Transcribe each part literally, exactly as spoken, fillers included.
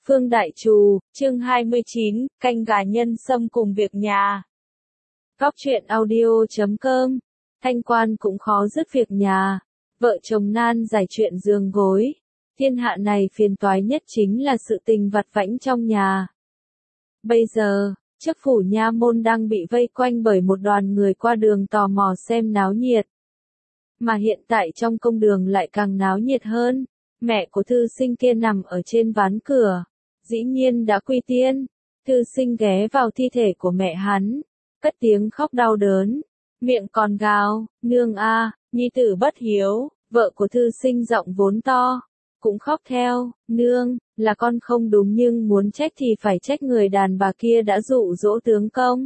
Phương Đại Trù, chương hai mươi chín, canh gà nhân sâm cùng việc nhà. Góc truyện audio chấm com, thanh quan cũng khó dứt việc nhà, vợ chồng nan giải chuyện giường gối. Thiên hạ này phiền toái nhất chính là sự tình vặt vãnh trong nhà. Bây giờ, trước phủ nha môn đang bị vây quanh bởi một đoàn người qua đường tò mò xem náo nhiệt. Mà hiện tại trong công đường lại càng náo nhiệt hơn, mẹ của thư sinh kia nằm ở trên ván cửa. Dĩ nhiên đã quy tiên, thư sinh ghé vào thi thể của mẹ hắn, cất tiếng khóc đau đớn, miệng còn gào, nương a, nhi tử bất hiếu, vợ của thư sinh giọng vốn to, cũng khóc theo, nương, là con không đúng nhưng muốn trách thì phải trách người đàn bà kia đã dụ dỗ tướng công.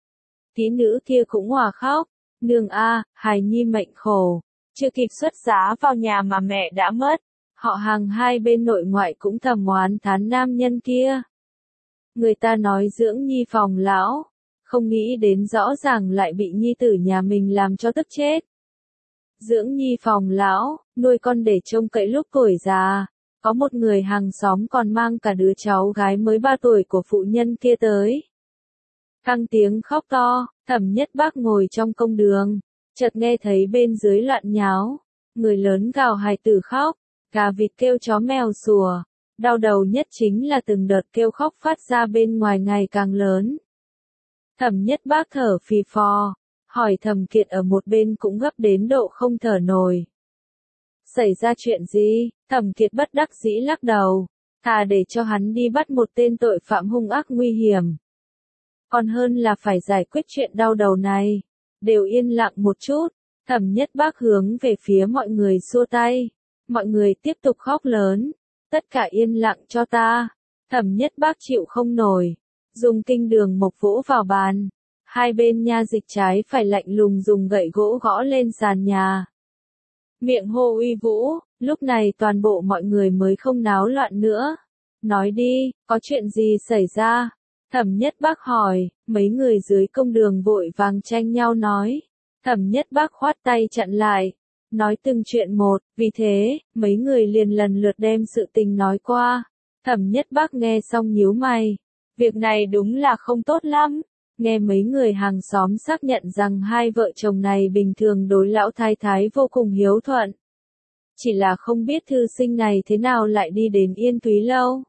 Tí nữ kia cũng hòa khóc, nương a, hài nhi mệnh khổ, chưa kịp xuất giá vào nhà mà mẹ đã mất. Họ hàng hai bên nội ngoại cũng thầm oán thán nam nhân kia. Người ta nói dưỡng nhi phòng lão, không nghĩ đến rõ ràng lại bị nhi tử nhà mình làm cho tức chết. Dưỡng nhi phòng lão, nuôi con để trông cậy lúc tuổi già, có một người hàng xóm còn mang cả đứa cháu gái mới ba tuổi của phụ nhân kia tới. Căng tiếng khóc to, Thẩm Nhất Bác ngồi trong công đường, chợt nghe thấy bên dưới loạn nháo, người lớn gào hài tử khóc. Gà vịt kêu chó mèo sủa, đau đầu nhất chính là từng đợt kêu khóc phát ra bên ngoài ngày càng lớn. Thẩm Nhất Bác thở phì phò, hỏi Thẩm Kiệt ở một bên cũng gấp đến độ không thở nổi. Xảy ra chuyện gì? Thẩm Kiệt bất đắc dĩ lắc đầu, thà để cho hắn đi bắt một tên tội phạm hung ác nguy hiểm. Còn hơn là phải giải quyết chuyện đau đầu này. Đều yên lặng một chút, Thẩm Nhất Bác hướng về phía mọi người xua tay. Mọi người tiếp tục khóc lớn, tất cả yên lặng cho ta. Thẩm Nhất Bác chịu không nổi, dùng kinh đường mộc vỗ vào bàn. Hai bên nha dịch trái phải lạnh lùng dùng gậy gỗ gõ lên sàn nhà. Miệng hô uy vũ, lúc này toàn bộ mọi người mới không náo loạn nữa. Nói đi, có chuyện gì xảy ra? Thẩm Nhất Bác hỏi, mấy người dưới công đường vội vàng tranh nhau nói. Thẩm Nhất Bác khoát tay chặn lại. Nói từng chuyện một, vì thế, mấy người liền lần lượt đem sự tình nói qua. Thẩm Nhất Bác nghe xong nhíu mày. Việc này đúng là không tốt lắm. Nghe mấy người hàng xóm xác nhận rằng hai vợ chồng này bình thường đối lão thái thái vô cùng hiếu thuận. Chỉ là không biết thư sinh này thế nào lại đi đến Yên Thúy Lâu.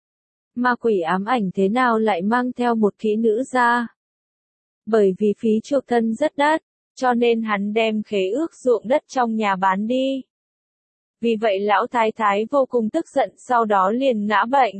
Ma quỷ ám ảnh thế nào lại mang theo một kỹ nữ ra. Bởi vì phí chuộc thân rất đắt. Cho nên hắn đem khế ước ruộng đất trong nhà bán đi. Vì vậy lão thái thái vô cùng tức giận sau đó liền ngã bệnh.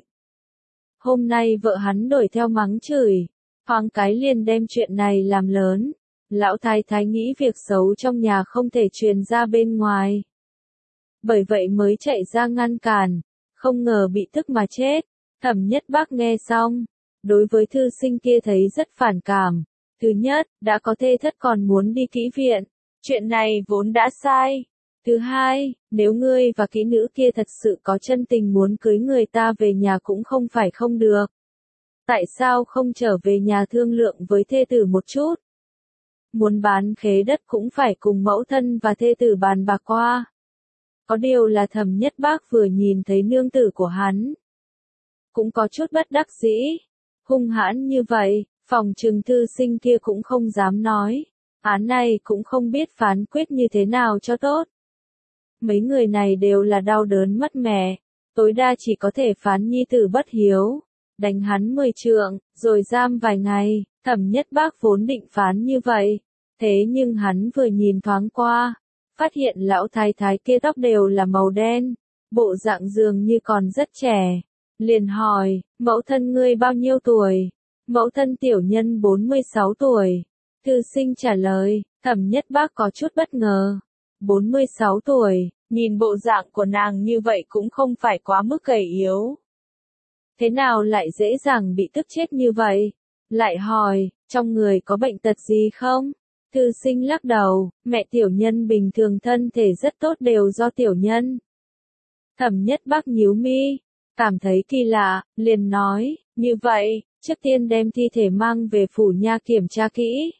Hôm nay vợ hắn đuổi theo mắng chửi, thoáng cái liền đem chuyện này làm lớn. Lão thái thái nghĩ việc xấu trong nhà không thể truyền ra bên ngoài. Bởi vậy mới chạy ra ngăn cản, không ngờ bị tức mà chết. Thẩm Nhất Bác nghe xong, đối với thư sinh kia thấy rất phản cảm. Thứ nhất, đã có thê thất còn muốn đi kỹ viện. Chuyện này vốn đã sai. Thứ hai, nếu ngươi và kỹ nữ kia thật sự có chân tình muốn cưới người ta về nhà cũng không phải không được. Tại sao không trở về nhà thương lượng với thê tử một chút? Muốn bán khế đất cũng phải cùng mẫu thân và thê tử bàn bạc qua. Có điều là Thẩm Nhất Bác vừa nhìn thấy nương tử của hắn. Cũng có chút bất đắc dĩ. Hung hãn như vậy. Phòng trừng thư sinh kia cũng không dám nói. Án này cũng không biết phán quyết như thế nào cho tốt. Mấy người này đều là đau đớn mất mẹ. Tối đa chỉ có thể phán nhi tử bất hiếu. Đánh hắn mười trượng, rồi giam vài ngày. Thẩm Nhất Bác vốn định phán như vậy. Thế nhưng hắn vừa nhìn thoáng qua. Phát hiện lão thái thái kia tóc đều là màu đen. Bộ dạng dường như còn rất trẻ. Liền hỏi, mẫu thân ngươi bao nhiêu tuổi? Mẫu thân tiểu nhân bốn mươi sáu tuổi. Thư sinh trả lời, Thẩm Nhất Bác có chút bất ngờ. bốn mươi sáu tuổi, nhìn bộ dạng của nàng như vậy cũng không phải quá mức gầy yếu. Thế nào lại dễ dàng bị tức chết như vậy? Lại hỏi, trong người có bệnh tật gì không? Thư sinh lắc đầu, mẹ tiểu nhân bình thường thân thể rất tốt đều do tiểu nhân. Thẩm Nhất Bác nhíu mi, cảm thấy kỳ lạ, liền nói, như vậy. Trước tiên đem thi thể mang về phủ nha kiểm tra kỹ.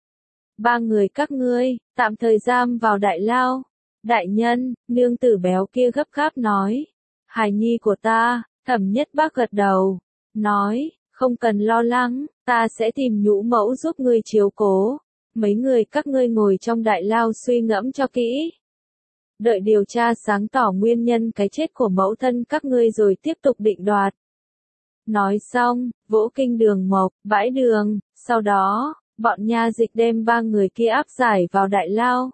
Ba người các ngươi, tạm thời giam vào đại lao. Đại nhân, nương tử béo kia gấp gáp nói. Hài nhi của ta, Thẩm Nhất Bác gật đầu, nói, không cần lo lắng, ta sẽ tìm nhũ mẫu giúp ngươi chiếu cố. Mấy người các ngươi ngồi trong đại lao suy ngẫm cho kỹ. Đợi điều tra sáng tỏ nguyên nhân cái chết của mẫu thân các ngươi rồi tiếp tục định đoạt. Nói xong, vỗ kinh đường mộc, bãi đường, sau đó, bọn nha dịch đem ba người kia áp giải vào đại lao.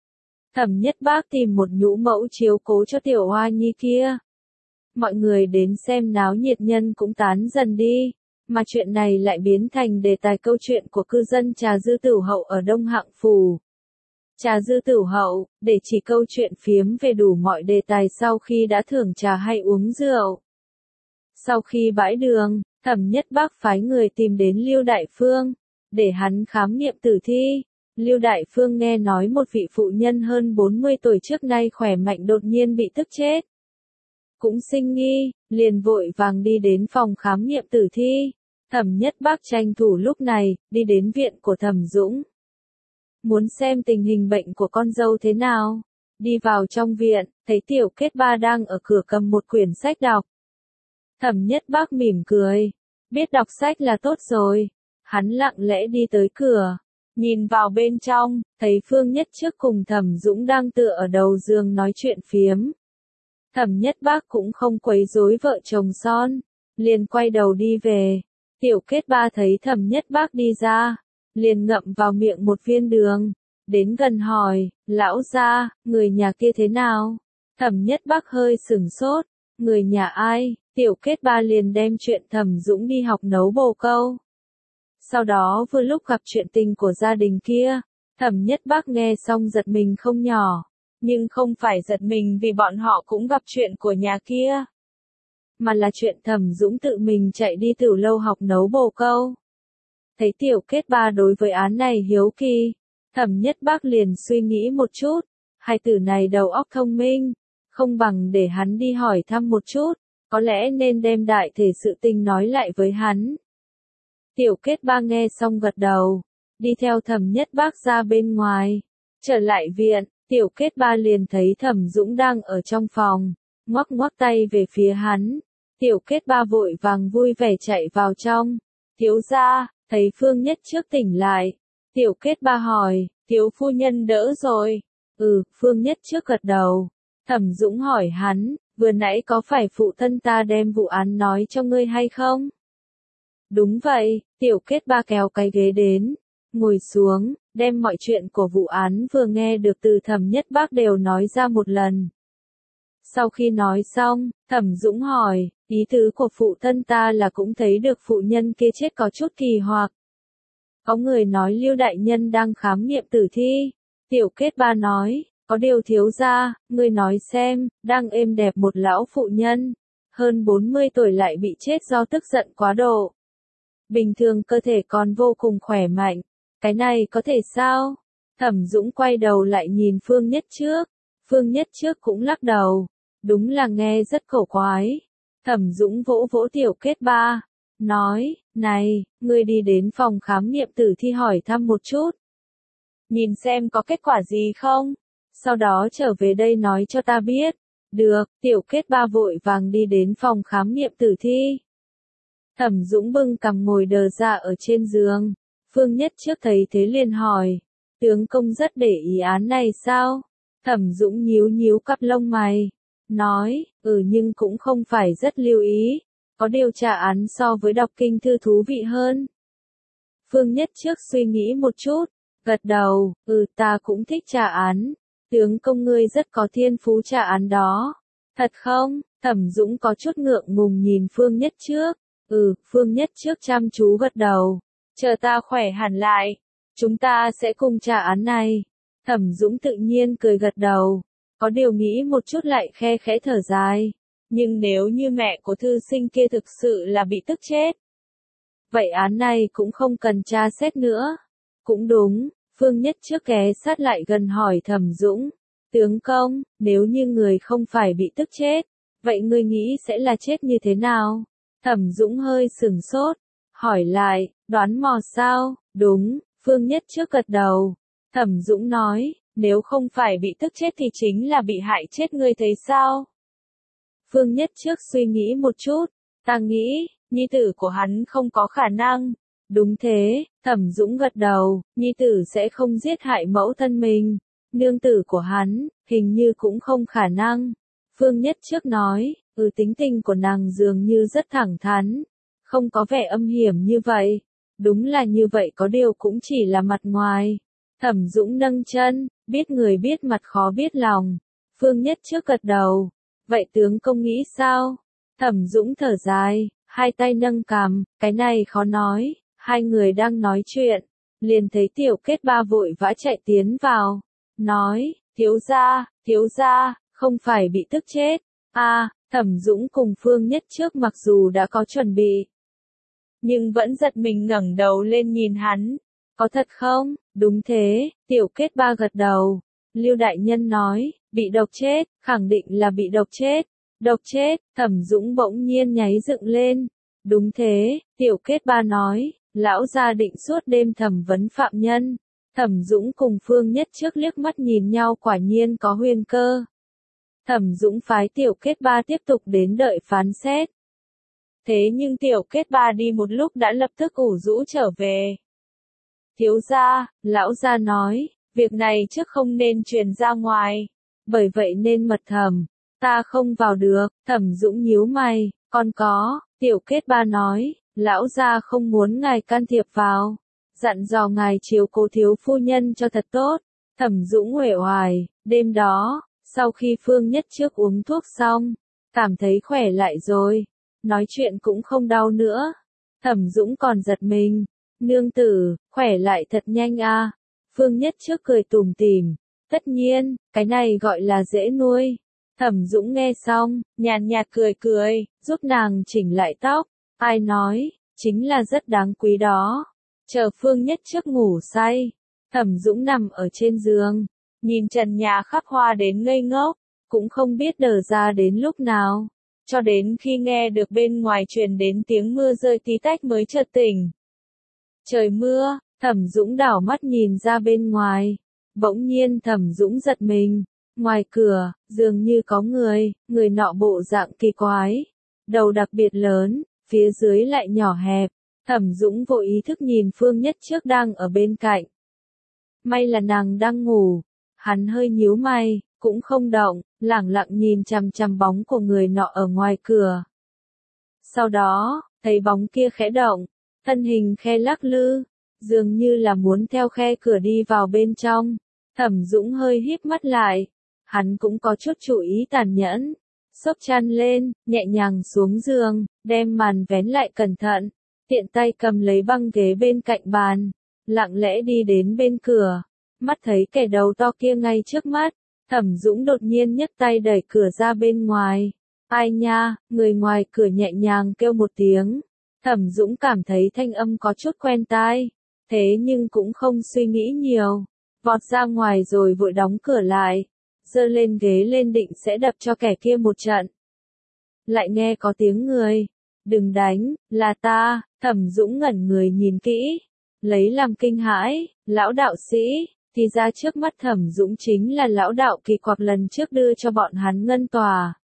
Thẩm Nhất Bác tìm một nhũ mẫu chiếu cố cho tiểu hoa nhi kia. Mọi người đến xem náo nhiệt nhân cũng tán dần đi, mà chuyện này lại biến thành đề tài câu chuyện của cư dân Trà Dư Tửu Hậu ở Đông Hạng Phủ. Trà Dư Tửu Hậu, để chỉ câu chuyện phiếm về đủ mọi đề tài sau khi đã thưởng trà hay uống rượu. Sau khi bãi đường, Thẩm Nhất Bác phái người tìm đến Lưu Đại Phương, để hắn khám nghiệm tử thi. Lưu Đại Phương nghe nói một vị phụ nhân hơn bốn mươi tuổi trước nay khỏe mạnh đột nhiên bị tức chết. Cũng sinh nghi, liền vội vàng đi đến phòng khám nghiệm tử thi. Thẩm Nhất Bác tranh thủ lúc này, đi đến viện của Thẩm Dũng. Muốn xem tình hình bệnh của con dâu thế nào. Đi vào trong viện, thấy Tiểu Kết Ba đang ở cửa cầm một quyển sách đọc. Thẩm Nhất Bác mỉm cười, biết đọc sách là tốt rồi. Hắn lặng lẽ đi tới cửa, nhìn vào bên trong, thấy Phương Nhất Trước cùng Thẩm Dũng đang tựa ở đầu giường nói chuyện phiếm. Thẩm Nhất Bác cũng không quấy rối vợ chồng son, liền quay đầu đi về. Tiểu Kết Ba thấy Thẩm Nhất Bác đi ra, liền ngậm vào miệng một viên đường, đến gần hỏi, lão gia, người nhà kia thế nào? Thẩm Nhất Bác hơi sửng sốt, người nhà ai? Tiểu Kết Ba liền đem chuyện Thẩm Dũng đi học nấu bồ câu. Sau đó vừa lúc gặp chuyện tình của gia đình kia, Thẩm Nhất Bác nghe xong giật mình không nhỏ, nhưng không phải giật mình vì bọn họ cũng gặp chuyện của nhà kia, mà là chuyện Thẩm Dũng tự mình chạy đi Tửu Lâu học nấu bồ câu. Thấy Tiểu Kết Ba đối với án này hiếu kỳ, Thẩm Nhất Bác liền suy nghĩ một chút, hai tử này đầu óc thông minh, không bằng để hắn đi hỏi thăm một chút, có lẽ nên đem đại thể sự tình nói lại với hắn. Tiểu Kết Ba nghe xong gật đầu, đi theo Thẩm Nhất Bác ra bên ngoài, trở lại viện, Tiểu Kết Ba liền thấy Thẩm Dũng đang ở trong phòng, ngoắc ngoắc tay về phía hắn. Tiểu Kết Ba vội vàng vui vẻ chạy vào trong. Thiếu gia, thấy Phương Nhất Trước tỉnh lại. Tiểu Kết Ba hỏi, thiếu phu nhân đỡ rồi. Ừ, Phương Nhất Trước gật đầu. Thẩm Dũng hỏi hắn, vừa nãy có phải phụ thân ta đem vụ án nói cho ngươi hay không? Đúng vậy, Tiểu Kết Ba kéo cái ghế đến, ngồi xuống, đem mọi chuyện của vụ án vừa nghe được từ Thẩm Nhất Bác đều nói ra một lần. Sau khi nói xong, Thẩm Dũng hỏi, ý tứ của phụ thân ta là cũng thấy được phụ nhân kia chết có chút kỳ hoặc. Có người nói Lưu đại nhân đang khám nghiệm tử thi. Tiểu Kết Ba nói, có điều thiếu gia, ngươi nói xem, đang êm đẹp một lão phụ nhân, hơn bốn mươi tuổi lại bị chết do tức giận quá độ. Bình thường cơ thể còn vô cùng khỏe mạnh, cái này có thể sao? Thẩm Dũng quay đầu lại nhìn Phương Nhất Trước, Phương Nhất Trước cũng lắc đầu, đúng là nghe rất cổ quái. Thẩm Dũng vỗ vỗ Tiểu Kết Ba, nói, này, ngươi đi đến phòng khám nghiệm tử thi hỏi thăm một chút. Nhìn xem có kết quả gì không? Sau đó trở về đây nói cho ta biết. Được, Tiểu Kết Ba vội vàng đi đến phòng khám nghiệm tử thi. Thẩm Dũng bưng cằm ngồi đờ ra ở trên giường. Phương Nhất Trước thấy thế liền hỏi, tướng công rất để ý án này sao? Thẩm Dũng nhíu nhíu cặp lông mày, nói, ừ nhưng cũng không phải rất lưu ý, có điều tra án so với đọc kinh thư thú vị hơn. Phương Nhất Trước suy nghĩ một chút, gật đầu, ừ ta cũng thích tra án, tướng công ngươi rất có thiên phú tra án đó. Thật không? Thẩm Dũng có chút ngượng ngùng nhìn Phương Nhất Trước, ừ, Phương Nhất Trước chăm chú gật đầu, chờ ta khỏe hẳn lại, chúng ta sẽ cùng tra án này. Thẩm Dũng tự nhiên cười gật đầu, có điều nghĩ một chút lại khe khẽ thở dài. Nhưng nếu như mẹ của thư sinh kia thực sự là bị tức chết, vậy án này cũng không cần tra xét nữa. Cũng đúng, Phương Nhất Trước ghé sát lại gần hỏi Thẩm Dũng, tướng công, nếu như người không phải bị tức chết, vậy ngươi nghĩ sẽ là chết như thế nào? Thẩm Dũng hơi sửng sốt, hỏi lại, đoán mò sao? Đúng, Phương Nhất Trước gật đầu. Thẩm Dũng nói, nếu không phải bị tức chết thì chính là bị hại chết, ngươi thấy sao? Phương Nhất Trước suy nghĩ một chút, ta nghĩ, nhi tử của hắn không có khả năng. Đúng thế, Thẩm Dũng gật đầu, nhi tử sẽ không giết hại mẫu thân mình. Nương tử của hắn, hình như cũng không khả năng. Phương Nhất Trước nói, ừ tính tình của nàng dường như rất thẳng thắn, không có vẻ âm hiểm như vậy. Đúng là như vậy, có điều cũng chỉ là mặt ngoài. Thẩm Dũng nâng chân, biết người biết mặt khó biết lòng. Phương Nhất Trước gật đầu, vậy tướng công nghĩ sao? Thẩm Dũng thở dài, hai tay nâng cằm, cái này khó nói. Hai người đang nói chuyện, liền thấy Tiểu Kết Ba vội vã chạy tiến vào, nói, thiếu gia, thiếu gia, không phải bị tức chết. A, Thẩm Dũng cùng Phương Nhất Trước mặc dù đã có chuẩn bị, nhưng vẫn giật mình ngẩng đầu lên nhìn hắn. Có thật không? Đúng thế, Tiểu Kết Ba gật đầu. Lưu đại nhân nói, bị độc chết, khẳng định là bị độc chết. Độc chết, Thẩm Dũng bỗng nhiên nháy dựng lên. Đúng thế, Tiểu Kết Ba nói, lão gia định suốt đêm thẩm vấn phạm nhân. Thẩm Dũng cùng Phương Nhất Trước liếc mắt nhìn nhau, quả nhiên có huyền cơ. Thẩm Dũng phái Tiểu Kết Ba tiếp tục đến đợi phán xét. Thế nhưng Tiểu Kết Ba đi một lúc đã lập tức ủ rũ trở về. Thiếu gia, lão gia nói, việc này trước không nên truyền ra ngoài, bởi vậy nên mật thẩm, ta không vào được. Thẩm Dũng nhíu mày, còn có, Tiểu Kết Ba nói, lão gia không muốn ngài can thiệp vào, dặn dò ngài chiếu cố thiếu phu nhân cho thật tốt. Thẩm Dũng uể oải, đêm đó, sau khi Phương Nhất Trước uống thuốc xong, cảm thấy khỏe lại rồi, nói chuyện cũng không đau nữa. Thẩm Dũng còn giật mình, nương tử, khỏe lại thật nhanh a. Phương Nhất Trước cười tủm tỉm, tất nhiên, cái này gọi là dễ nuôi. Thẩm Dũng nghe xong, nhàn nhạt cười cười, giúp nàng chỉnh lại tóc. Ai nói, chính là rất đáng quý đó. Chờ Phương Nhất Trước ngủ say, Thẩm Dũng nằm ở trên giường, nhìn trần nhà khắc hoa đến ngây ngốc, cũng không biết đờ ra đến lúc nào, cho đến khi nghe được bên ngoài truyền đến tiếng mưa rơi tí tách mới chợt tỉnh. Trời mưa, Thẩm Dũng đảo mắt nhìn ra bên ngoài, bỗng nhiên Thẩm Dũng giật mình, ngoài cửa, dường như có người, người nọ bộ dạng kỳ quái, đầu đặc biệt lớn, phía dưới lại nhỏ hẹp. Thẩm Dũng vội ý thức nhìn Phương Nhất Trước đang ở bên cạnh. May là nàng đang ngủ, hắn hơi nhíu mày, cũng không động, lẳng lặng nhìn chằm chằm bóng của người nọ ở ngoài cửa. Sau đó, thấy bóng kia khẽ động, thân hình khe lắc lư, dường như là muốn theo khe cửa đi vào bên trong. Thẩm Dũng hơi híp mắt lại, hắn cũng có chút chú ý tàn nhẫn, xốc chăn lên, nhẹ nhàng xuống giường, đem màn vén lại cẩn thận, tiện tay cầm lấy băng ghế bên cạnh bàn, lặng lẽ đi đến bên cửa, mắt thấy kẻ đầu to kia ngay trước mắt. Thẩm Dũng đột nhiên nhấc tay đẩy cửa ra bên ngoài. Ai nha, người ngoài cửa nhẹ nhàng kêu một tiếng. Thẩm Dũng cảm thấy thanh âm có chút quen tai, thế nhưng cũng không suy nghĩ nhiều, vọt ra ngoài rồi vội đóng cửa lại, giơ lên ghế lên định sẽ đập cho kẻ kia một trận. Lại nghe có tiếng người, đừng đánh, là ta. Thẩm Dũng ngẩn người nhìn kỹ, lấy làm kinh hãi, lão đạo sĩ. Thì ra trước mắt Thẩm Dũng chính là lão đạo kỳ quặc lần trước đưa cho bọn hắn ngân tòa.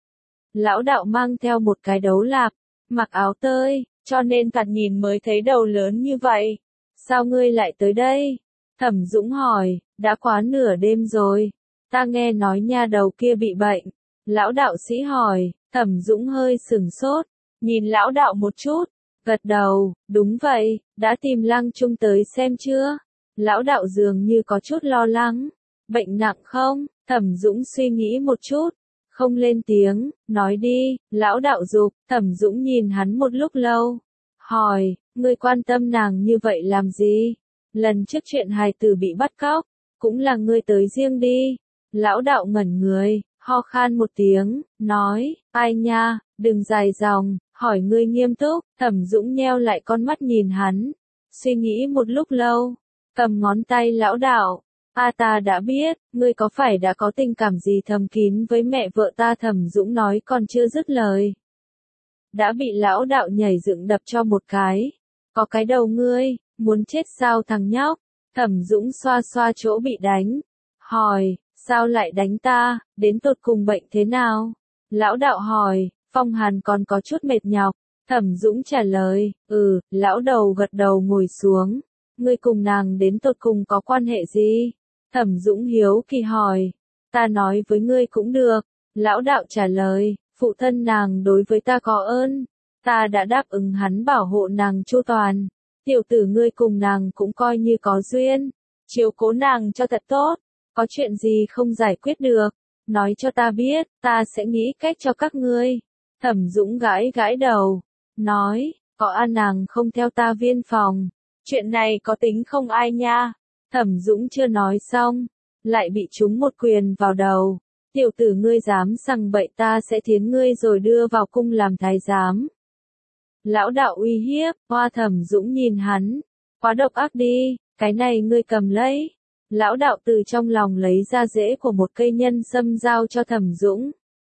Lão đạo mang theo một cái đấu lạp, mặc áo tơi, cho nên thoạt nhìn mới thấy đầu lớn như vậy. Sao ngươi lại tới đây? Thẩm Dũng hỏi, đã quá nửa đêm rồi, ta nghe nói nha đầu kia bị bệnh. Lão đạo sĩ hỏi, Thẩm Dũng hơi sửng sốt, nhìn lão đạo một chút, gật đầu, đúng vậy, đã tìm Lăng Trung tới xem chưa? Lão đạo dường như có chút lo lắng, bệnh nặng không? Thẩm Dũng suy nghĩ một chút, không lên tiếng, nói đi. Lão đạo giục. Thẩm Dũng nhìn hắn một lúc lâu, hỏi, ngươi quan tâm nàng như vậy làm gì? Lần trước chuyện hài tử bị bắt cóc, cũng là ngươi tới riêng đi. Lão đạo ngẩn người, ho khan một tiếng, nói, ai nha, đừng dài dòng, hỏi ngươi nghiêm túc. Thẩm Dũng nheo lại con mắt nhìn hắn, suy nghĩ một lúc lâu, cầm ngón tay lão đạo, a ta đã biết, ngươi có phải đã có tình cảm gì thầm kín với mẹ vợ ta? Thẩm Dũng nói còn chưa dứt lời, đã bị lão đạo nhảy dựng đập cho một cái. Có cái đầu ngươi, muốn chết sao thằng nhóc? Thẩm Dũng xoa xoa chỗ bị đánh, hỏi, sao lại đánh ta, đến tột cùng bệnh thế nào? Lão đạo hỏi, Phong Hàn còn có chút mệt nhọc. Thẩm Dũng trả lời, ừ, lão đầu gật đầu ngồi xuống. Ngươi cùng nàng đến tột cùng có quan hệ gì? Thẩm Dũng hiếu kỳ hỏi. Ta nói với ngươi cũng được. Lão đạo trả lời, phụ thân nàng đối với ta có ơn. Ta đã đáp ứng hắn bảo hộ nàng chu toàn. Tiểu tử ngươi cùng nàng cũng coi như có duyên. Chiếu cố nàng cho thật tốt. Có chuyện gì không giải quyết được? Nói cho ta biết, ta sẽ nghĩ cách cho các ngươi. Thẩm Dũng gãi gãi đầu. Nói, có an nàng không theo ta viên phòng. Chuyện này có tính không ai nha. Thẩm Dũng chưa nói xong. Lại bị trúng một quyền vào đầu. Tiểu tử ngươi dám sằng bậy ta sẽ thiến ngươi rồi đưa vào cung làm thái giám. Lão đạo uy hiếp, Hoa Thẩm Dũng nhìn hắn. Quá độc ác đi, cái này ngươi cầm lấy. Lão đạo từ trong lòng lấy ra rễ của một cây nhân sâm giao cho Thẩm Dũng.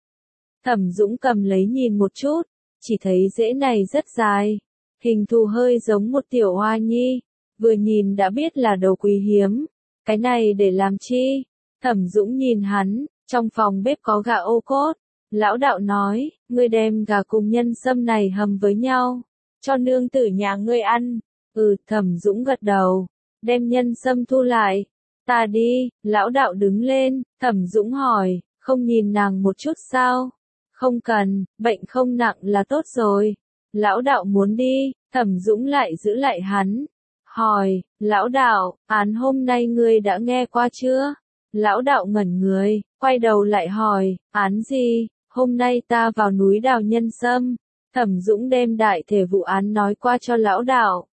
Thẩm Dũng cầm lấy nhìn một chút, chỉ thấy rễ này rất dài. Hình thù hơi giống một tiểu hoa nhi, vừa nhìn đã biết là đồ quý hiếm. Cái này để làm chi? Thẩm Dũng nhìn hắn, trong phòng bếp có gà ô cốt. Lão đạo nói, ngươi đem gà cùng nhân sâm này hầm với nhau, cho nương tử nhà ngươi ăn. Ừ, Thẩm Dũng gật đầu, đem nhân sâm thu lại. Ta đi, lão đạo đứng lên, Thẩm Dũng hỏi, không nhìn nàng một chút sao? Không cần, bệnh không nặng là tốt rồi. Lão đạo muốn đi, Thẩm Dũng lại giữ lại hắn. Hỏi, lão đạo, án hôm nay ngươi đã nghe qua chưa? Lão đạo ngẩn người, quay đầu lại hỏi, án gì? Hôm nay ta vào núi đào nhân sâm. Thẩm Dũng đem đại thể vụ án nói qua cho lão đạo.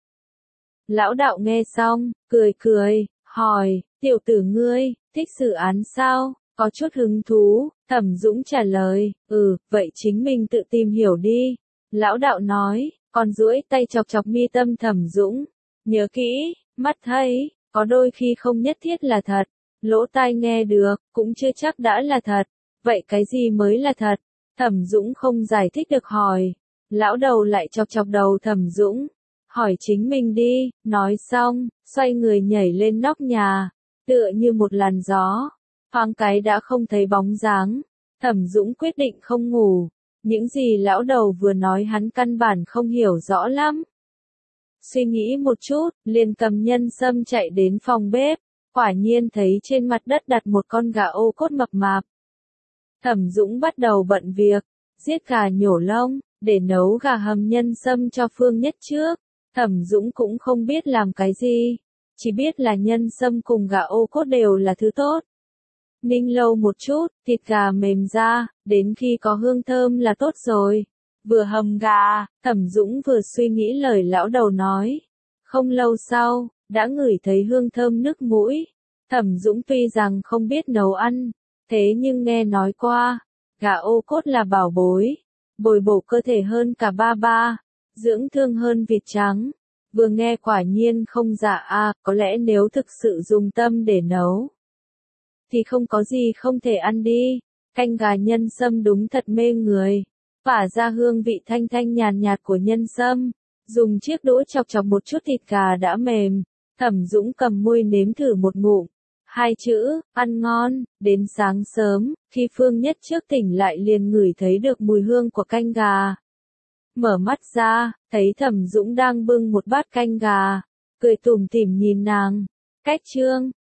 Lão đạo nghe xong, cười cười, hỏi, tiểu tử ngươi, thích xử án sao? Có chút hứng thú. Thẩm Dũng trả lời, ừ, vậy chính mình tự tìm hiểu đi. Lão đạo nói, còn duỗi tay chọc chọc mi tâm Thẩm Dũng. Nhớ kỹ, mắt thấy, có đôi khi không nhất thiết là thật. Lỗ tai nghe được, cũng chưa chắc đã là thật. Vậy cái gì mới là thật? Thẩm Dũng không giải thích được hỏi. Lão đầu lại chọc chọc đầu Thẩm Dũng. Hỏi chính mình đi, nói xong, xoay người nhảy lên nóc nhà. Tựa như một làn gió. Thoáng cái đã không thấy bóng dáng. Thẩm Dũng quyết định không ngủ. Những gì lão đầu vừa nói hắn căn bản không hiểu rõ lắm. Suy nghĩ một chút, liền cầm nhân sâm chạy đến phòng bếp. Quả nhiên thấy trên mặt đất đặt một con gà ô cốt mập mạp. Thẩm Dũng bắt đầu bận việc, giết gà nhổ lông, để nấu gà hầm nhân sâm cho Phương Nhất trước. Thẩm Dũng cũng không biết làm cái gì, chỉ biết là nhân sâm cùng gà ô cốt đều là thứ tốt. Ninh lâu một chút, thịt gà mềm ra, đến khi có hương thơm là tốt rồi. Vừa hầm gà, Thẩm Dũng vừa suy nghĩ lời lão đầu nói. Không lâu sau, đã ngửi thấy hương thơm nước mũi. Thẩm Dũng tuy rằng không biết nấu ăn, thế nhưng nghe nói qua, gà ô cốt là bảo bối, bồi bổ cơ thể hơn cả ba ba, dưỡng thương hơn vịt trắng. Vừa nghe quả nhiên không giả a, có lẽ nếu thực sự dùng tâm để nấu, thì không có gì không thể ăn đi. Canh gà nhân sâm đúng thật mê người, phả ra hương vị thanh thanh nhàn nhạt của nhân sâm. Dùng chiếc đũa chọc chọc một chút thịt gà đã mềm, Thẩm Dũng cầm môi nếm thử một ngụm. Hai chữ, ăn ngon. Đến sáng sớm, khi Phương Nhất trước tỉnh lại liền ngửi thấy được mùi hương của canh gà. Mở mắt ra, thấy Thẩm Dũng đang bưng một bát canh gà, cười tủm tỉm nhìn nàng. Cách chương